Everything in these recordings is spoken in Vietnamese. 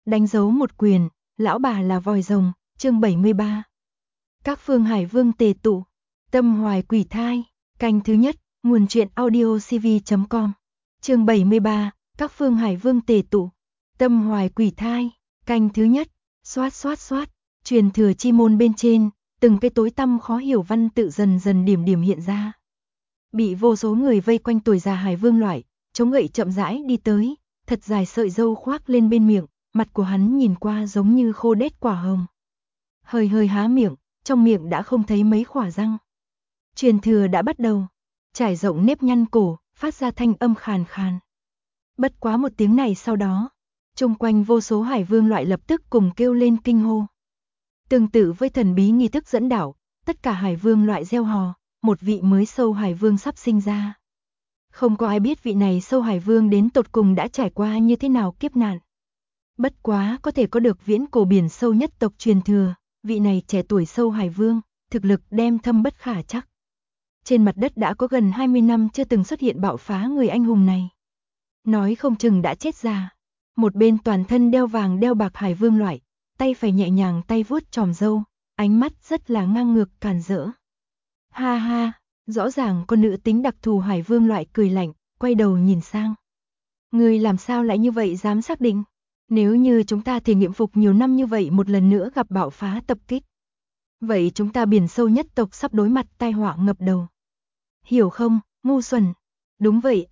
Đánh dấu một quyền, lão bà là vòi rồng, chương 73. Các phương hải vương tề tụ, tâm hoài quỷ thai, canh thứ nhất, nguồn truyện audio cv.com. Chương 73, các phương hải vương tề tụ, tâm hoài quỷ thai, canh thứ nhất, xoát, truyền thừa chi môn bên trên, từng cái tối tăm khó hiểu văn tự dần dần điểm hiện ra. Bị vô số người vây quanh tuổi già hải vương loại, chống gậy chậm rãi đi tới, thật dài sợi râu khoác lên bên miệng, mặt của hắn nhìn qua giống như khô đét quả hồng. Hơi há miệng, trong miệng đã không thấy mấy khỏa răng. Truyền thừa đã bắt đầu, trải rộng nếp nhăn cổ, phát ra thanh âm khàn khàn. Bất quá một tiếng này sau đó, chung quanh vô số hải vương loại lập tức cùng kêu lên kinh hô. Tương tự với thần bí nghi thức dẫn đảo, tất cả hải vương loại reo hò, một vị mới sâu hải vương sắp sinh ra. Không có ai biết vị này sâu hải vương đến tột cùng đã trải qua như thế nào kiếp nạn. Bất quá có thể có được viễn cổ biển sâu nhất tộc truyền thừa, vị này trẻ tuổi sâu hải vương, thực lực đem thâm bất khả chắc. Trên mặt đất đã có gần 20 năm chưa từng xuất hiện bạo phá người anh hùng này. Nói không chừng đã chết già. Một bên toàn thân đeo vàng đeo bạc hải vương loại, tay phải nhẹ nhàng tay vuốt chòm râu, ánh mắt rất là ngang ngược càn rỡ. Ha ha, rõ ràng con nữ tính đặc thù hải vương loại cười lạnh, quay đầu nhìn sang. Người làm sao lại như vậy dám xác định? Nếu như chúng ta thể nghiệm phục nhiều năm như vậy một lần nữa gặp bạo phá tập kích. Vậy chúng ta biển sâu nhất tộc sắp đối mặt tai họa ngập đầu. Hiểu không, ngu xuẩn? Đúng vậy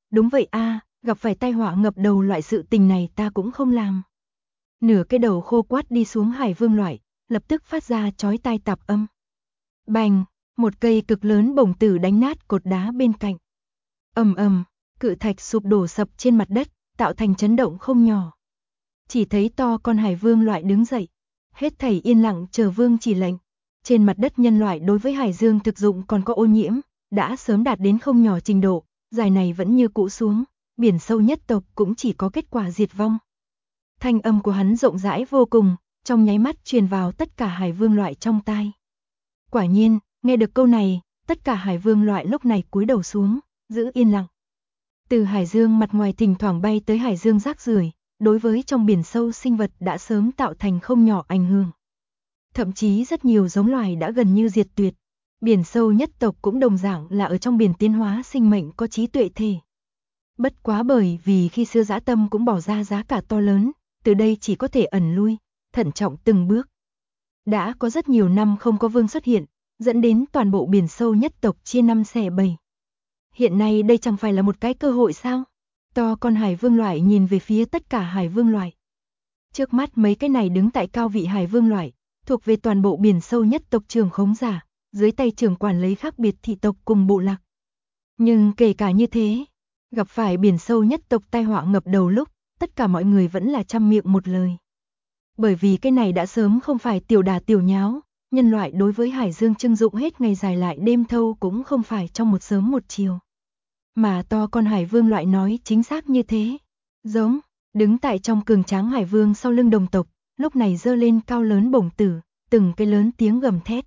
a, gặp phải tai họa ngập đầu loại sự tình này ta cũng không làm. Nửa cái đầu khô quát đi xuống hải vương loại, lập tức phát ra chói tai tạp âm. Bành, một cây cực lớn bổng tử đánh nát cột đá bên cạnh. Ầm, cự thạch sụp đổ sập trên mặt đất, tạo thành chấn động không nhỏ. Chỉ thấy to con hải vương loại đứng dậy, hết thảy yên lặng chờ vương chỉ lệnh. Trên mặt đất nhân loại đối với hải dương thực dụng còn có ô nhiễm, đã sớm đạt đến không nhỏ trình độ, dài này vẫn như cũ xuống, biển sâu nhất tộc cũng chỉ có kết quả diệt vong. Thanh âm của hắn rộng rãi vô cùng, trong nháy mắt truyền vào tất cả hải vương loại trong tai. Quả nhiên, nghe được câu này, tất cả hải vương loại lúc này cúi đầu xuống, giữ yên lặng. Từ hải dương mặt ngoài thỉnh thoảng bay tới hải dương rác rưởi, đối với trong biển sâu sinh vật đã sớm tạo thành không nhỏ ảnh hưởng. Thậm chí rất nhiều giống loài đã gần như diệt tuyệt. Biển sâu nhất tộc cũng đồng dạng là ở trong biển tiến hóa sinh mệnh có trí tuệ thể. Bất quá bởi vì khi xưa dã tâm cũng bỏ ra giá cả to lớn, từ đây chỉ có thể ẩn lui, thận trọng từng bước. Đã có rất nhiều năm không có vương xuất hiện, dẫn đến toàn bộ biển sâu nhất tộc chia năm xẻ bảy. Hiện nay đây chẳng phải là một cái cơ hội sao? To con hải vương loại nhìn về phía tất cả hải vương loại. Trước mắt mấy cái này đứng tại cao vị hải vương loại, thuộc về toàn bộ biển sâu nhất tộc trưởng khống giả, dưới tay trưởng quản lấy khác biệt thị tộc cùng bộ lạc. Nhưng kể cả như thế, gặp phải biển sâu nhất tộc tai họa ngập đầu lúc, tất cả mọi người vẫn là trăm miệng một lời. Bởi vì cái này đã sớm không phải tiểu đà tiểu nháo, nhân loại đối với hải dương trưng dụng hết ngày dài lại đêm thâu cũng không phải trong một sớm một chiều. Mà to con hải vương loại nói chính xác như thế. Giống, đứng tại trong cường tráng hải vương sau lưng đồng tộc, lúc này giơ lên cao lớn bổng tử, từng cái lớn tiếng gầm thét.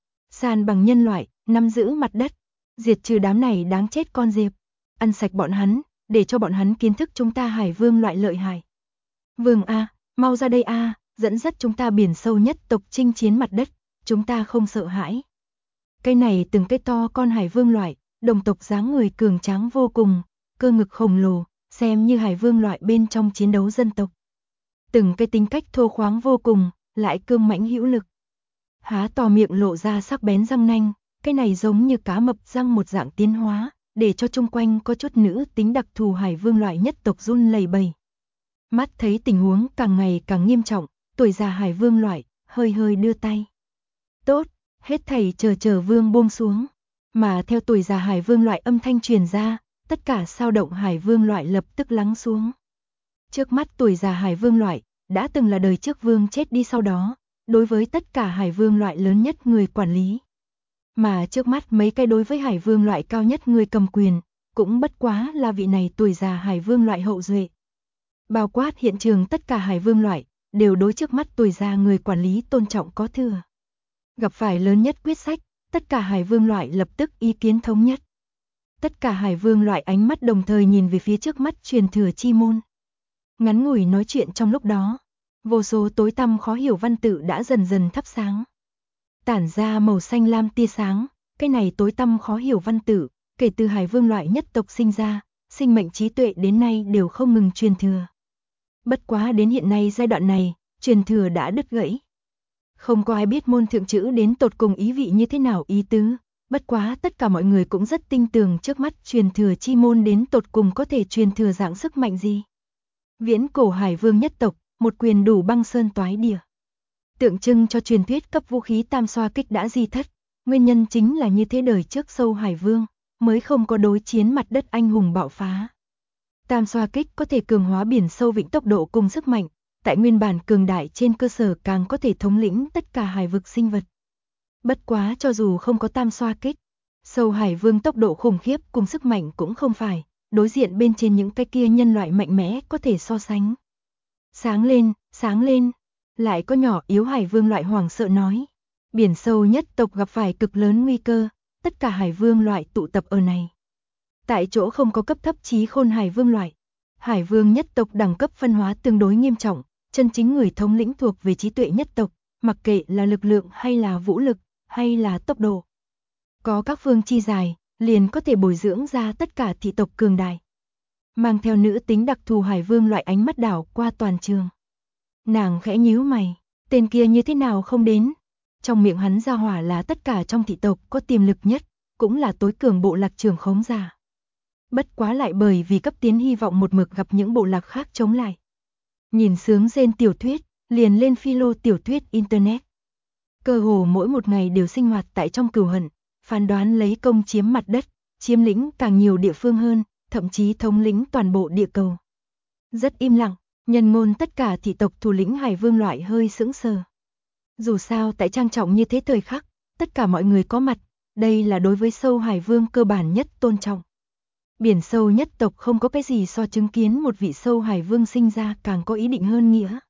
San bằng nhân loại, nắm giữ mặt đất, diệt trừ đám này đáng chết con diệp, ăn sạch bọn hắn, để cho bọn hắn kiến thức chúng ta hải vương loại lợi hại. Vương a, mau ra đây a, dẫn dắt chúng ta biển sâu nhất tộc chinh chiến mặt đất, chúng ta không sợ hãi. Cái này từng cái to con hải vương loại, đồng tộc dáng người cường tráng vô cùng, cơ ngực khổng lồ, xem như hải vương loại bên trong chiến đấu dân tộc. Từng cái tính cách thô khoáng vô cùng, lại cương mãnh hữu lực. Há to miệng lộ ra sắc bén răng nanh, cái này giống như cá mập răng một dạng tiến hóa, để cho chung quanh có chút nữ tính đặc thù hải vương loại nhất tộc run lẩy bẩy. Mắt thấy tình huống càng ngày càng nghiêm trọng, tuổi già hải vương loại, hơi đưa tay. Tốt, hết thảy chờ vương buông xuống. Mà theo tuổi già hải vương loại âm thanh truyền ra, tất cả sao động hải vương loại lập tức lắng xuống. Trước mắt tuổi già hải vương loại, đã từng là đời trước vương chết đi sau đó, đối với tất cả hải vương loại lớn nhất người quản lý. Mà trước mắt mấy cái đối với hải vương loại cao nhất người cầm quyền, cũng bất quá là vị này tuổi già hải vương loại hậu duệ. Bao quát hiện trường tất cả hải vương loại, đều đối trước mắt tuổi già người quản lý tôn trọng có thừa. Gặp phải lớn nhất quyết sách, tất cả hải vương loại lập tức ý kiến thống nhất. Tất cả hải vương loại ánh mắt đồng thời nhìn về phía trước mắt truyền thừa chi môn. Ngắn ngủi nói chuyện trong lúc đó, Vô số tối tăm khó hiểu văn tự đã dần dần thắp sáng. Tản ra màu xanh lam tia sáng, cái này tối tăm khó hiểu văn tự, kể từ Hải Vương loại nhất tộc sinh ra, sinh mệnh trí tuệ đến nay đều không ngừng truyền thừa. Bất quá đến hiện nay giai đoạn này, truyền thừa đã đứt gãy. Không có ai biết môn thượng chữ đến tột cùng ý vị như thế nào ý tứ, bất quá tất cả mọi người cũng rất tin tưởng trước mắt truyền thừa chi môn đến tột cùng có thể truyền thừa dạng sức mạnh gì. Viễn cổ Hải Vương nhất tộc, một quyền đủ băng sơn toái địa. Tượng trưng cho truyền thuyết cấp vũ khí tam xoa kích đã di thất, nguyên nhân chính là như thế đời trước sâu Hải Vương, mới không có đối chiến mặt đất anh hùng bạo phá. Tam xoa kích có thể cường hóa biển sâu vịnh tốc độ cùng sức mạnh, tại nguyên bản cường đại trên cơ sở càng có thể thống lĩnh tất cả hải vực sinh vật. Bất quá cho dù không có tam xoa kích, sâu Hải Vương tốc độ khủng khiếp cùng sức mạnh cũng không phải, đối diện bên trên những cái kia nhân loại mạnh mẽ có thể so sánh. Sáng lên, lại có nhỏ yếu Hải Vương loại hoảng sợ nói. Biển sâu nhất tộc gặp phải cực lớn nguy cơ, tất cả Hải Vương loại tụ tập ở này. Tại chỗ không có cấp thấp trí khôn Hải Vương loại. Hải Vương nhất tộc đẳng cấp phân hóa tương đối nghiêm trọng, chân chính người thống lĩnh thuộc về trí tuệ nhất tộc, mặc kệ là lực lượng hay là vũ lực, hay là tốc độ. Có các phương chi dài, liền có thể bồi dưỡng ra tất cả thị tộc cường đại. Mang theo nữ tính đặc thù Hải Vương loại ánh mắt đảo qua toàn trường. Nàng khẽ nhíu mày, tên kia như thế nào không đến? Trong miệng hắn ra hỏa là tất cả trong thị tộc có tiềm lực nhất, cũng là tối cường bộ lạc trưởng khống giả. Bất quá lại bởi vì cấp tiến hy vọng một mực gặp những bộ lạc khác chống lại. Nhìn sướng rên tiểu thuyết, liền lên philo tiểu thuyết internet. Cơ hồ mỗi một ngày đều sinh hoạt tại trong cừu hận, phán đoán lấy công chiếm mặt đất, chiếm lĩnh càng nhiều địa phương hơn, thậm chí thống lĩnh toàn bộ địa cầu. Rất im lặng, nhân ngôn tất cả thị tộc thủ lĩnh Hải Vương loại hơi sững sờ. Dù sao tại trang trọng như thế thời khắc, tất cả mọi người có mặt, đây là đối với sâu Hải Vương cơ bản nhất tôn trọng. Biển sâu nhất tộc không có cái gì so chứng kiến một vị sâu Hải Vương sinh ra càng có ý định hơn nghĩa.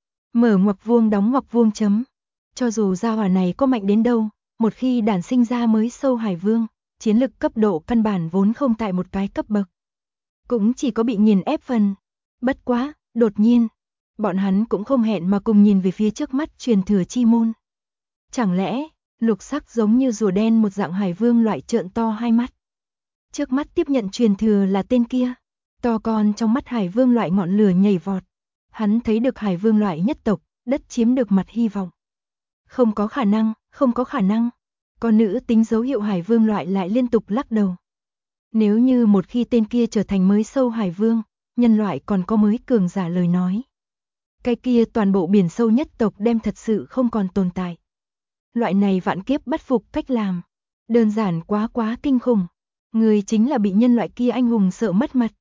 Mở ngoặc vuông đóng ngoặc vuông chấm. Cho dù gia hỏa này có mạnh đến đâu, một khi đản sinh ra mới sâu Hải Vương, chiến lực cấp độ căn bản vốn không tại một cái cấp bậc. Cũng chỉ có bị nghiền ép phần. Bất quá, đột nhiên, bọn hắn cũng không hẹn mà cùng nhìn về phía trước mắt truyền thừa chi môn. Chẳng lẽ, lục sắc giống như rùa đen một dạng Hải Vương loại trợn to hai mắt. Trước mắt tiếp nhận truyền thừa là tên kia. To con trong mắt Hải Vương loại ngọn lửa nhảy vọt. Hắn thấy được Hải Vương loại nhất tộc, đất chiếm được mặt hy vọng. Không có khả năng. Con nữ tính dấu hiệu Hải Vương loại lại liên tục lắc đầu. Nếu như một khi tên kia trở thành mới sâu Hải Vương, nhân loại còn có mới cường giả lời nói. Cái kia toàn bộ biển sâu nhất tộc đem thật sự không còn tồn tại. Loại này vạn kiếp bất phục cách làm. Đơn giản quá kinh khủng. Người chính là bị nhân loại kia anh hùng sợ mất mặt.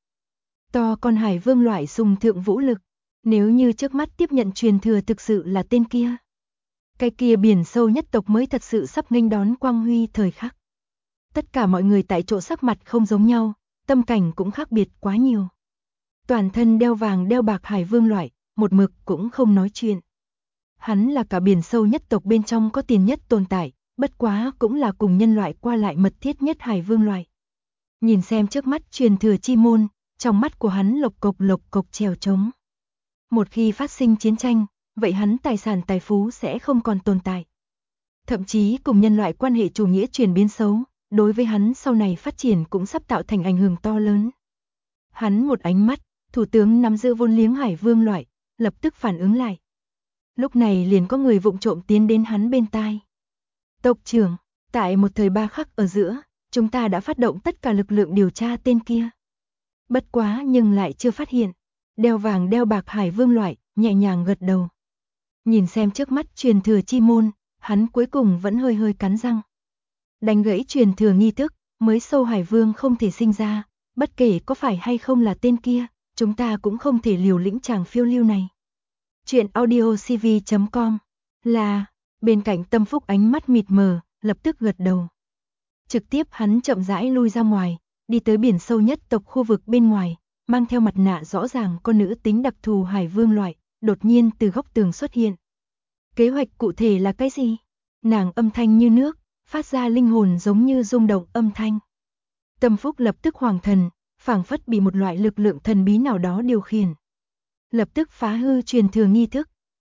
To con Hải Vương loại sùng thượng vũ lực. Nếu như trước mắt tiếp nhận truyền thừa thực sự là tên kia. Cái kia biển sâu nhất tộc mới thật sự sắp nghênh đón quang huy thời khắc. Tất cả mọi người tại chỗ sắc mặt không giống nhau, tâm cảnh cũng khác biệt quá nhiều. Toàn thân đeo vàng đeo bạc Hải Vương loại, một mực cũng không nói chuyện. Hắn là cả biển sâu nhất tộc bên trong có tiền nhất tồn tại, bất quá cũng là cùng nhân loại qua lại mật thiết nhất Hải Vương loại. Nhìn xem trước mắt truyền thừa chi môn, trong mắt của hắn lộc cộc trèo trống. Một khi phát sinh chiến tranh, vậy hắn tài sản tài phú sẽ không còn tồn tại. Thậm chí cùng nhân loại quan hệ chủ nghĩa chuyển biến xấu, đối với hắn sau này phát triển cũng sắp tạo thành ảnh hưởng to lớn. Hắn một ánh mắt, thủ tướng nắm giữ vốn liếng Hải Vương loại, lập tức phản ứng lại. Lúc này liền có người vụng trộm tiến đến hắn bên tai. Tộc trưởng, tại một thời ba khắc ở giữa, chúng ta đã phát động tất cả lực lượng điều tra tên kia. Bất quá nhưng lại chưa phát hiện. Đeo vàng đeo bạc Hải Vương loại, nhẹ nhàng gật đầu. Nhìn xem trước mắt truyền thừa chi môn, hắn cuối cùng vẫn hơi cắn răng. Đánh gãy truyền thừa nghi thức, mới sâu Hải Vương không thể sinh ra, bất kể có phải hay không là tên kia, chúng ta cũng không thể liều lĩnh chàng phiêu lưu này. Chuyện audiocv.com là, bên cạnh Tâm Phúc ánh mắt mịt mờ, lập tức gật đầu. Trực tiếp hắn chậm rãi lui ra ngoài, đi tới biển sâu nhất tộc khu vực bên ngoài, mang theo mặt nạ rõ ràng con nữ tính đặc thù Hải Vương loại, đột nhiên từ góc tường xuất hiện. Kế hoạch cụ thể là cái gì? Nàng âm thanh như nước, phát ra linh hồn giống như rung động âm thanh. Tâm Phúc lập tức hoàng thần, phảng phất bị một loại lực lượng thần bí nào đó điều khiển. Lập tức phá hư truyền thừa nghi thức,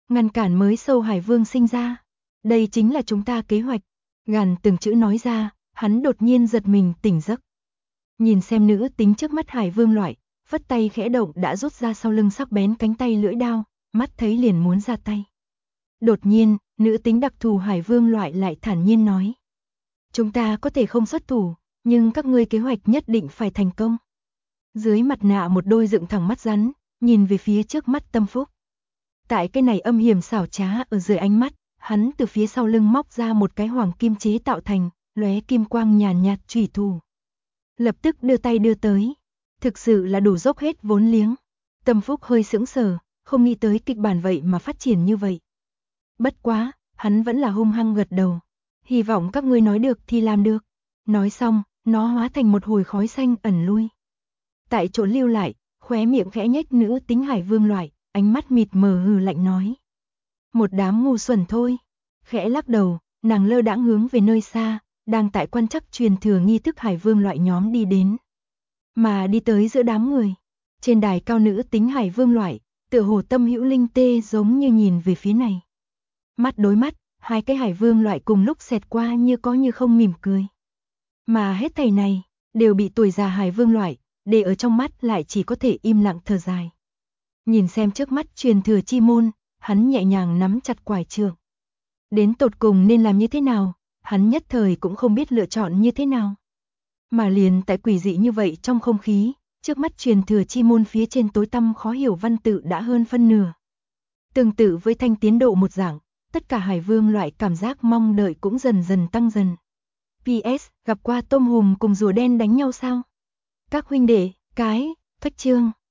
ngăn cản mới sâu Hải Vương sinh ra. Đây chính là chúng ta kế hoạch. Gàn từng chữ nói ra, hắn đột nhiên giật mình tỉnh giấc. Nhìn xem nữ tính trước mắt Hải Vương loại, phất tay khẽ động đã rút ra sau lưng sắc bén cánh tay lưỡi đao, mắt thấy liền muốn ra tay. Đột nhiên, nữ tính đặc thù Hải Vương loại lại thản nhiên nói. Chúng ta có thể không xuất thủ, nhưng các ngươi kế hoạch nhất định phải thành công. Dưới mặt nạ một đôi dựng thẳng mắt rắn, nhìn về phía trước mắt Tâm Phúc. Tại cái này âm hiểm xảo trá ở dưới ánh mắt, hắn từ phía sau lưng móc ra một cái hoàng kim chế tạo thành, lóe kim quang nhàn nhạt chủy thủ. Lập tức đưa tay đưa tới. Thực sự là đủ dốc hết vốn liếng. Tâm Phúc hơi sững sờ, không nghĩ tới kịch bản vậy mà phát triển như vậy. Bất quá, hắn vẫn là hung hăng gật đầu. Hy vọng các ngươi nói được thì làm được. Nói xong, nó hóa thành một hồi khói xanh ẩn lui. Tại chỗ lưu lại, khóe miệng khẽ nhếch nữ tính Hải Vương loại, ánh mắt mịt mờ hừ lạnh nói. Một đám ngu xuẩn thôi. Khẽ lắc đầu, nàng lơ đãng hướng về nơi xa, đang tại quan chắc truyền thừa nghi thức Hải Vương loại nhóm đi đến. Mà đi tới giữa đám người. Trên đài cao nữ tính Hải Vương loại, tựa hồ Tâm Hữu Linh tê giống như nhìn về phía này. Mắt đối mắt, hai cái Hải Vương loại cùng lúc xẹt qua như có như không mỉm cười. Mà hết thảy này, đều bị tuổi già Hải Vương loại, để ở trong mắt lại chỉ có thể im lặng thở dài. Nhìn xem trước mắt truyền thừa chi môn, hắn nhẹ nhàng nắm chặt quải trượng. Đến tột cùng nên làm như thế nào, hắn nhất thời cũng không biết lựa chọn như thế nào. Mà liền tại quỷ dị như vậy trong không khí, trước mắt truyền thừa chi môn phía trên tối tăm khó hiểu văn tự đã hơn phân nửa. Tương tự với thanh tiến độ một dạng, tất cả Hải Vương loại cảm giác mong đợi cũng dần dần tăng dần. PS, gặp qua tôm hùm cùng rùa đen đánh nhau sao? Các huynh đệ, cái, phách chương.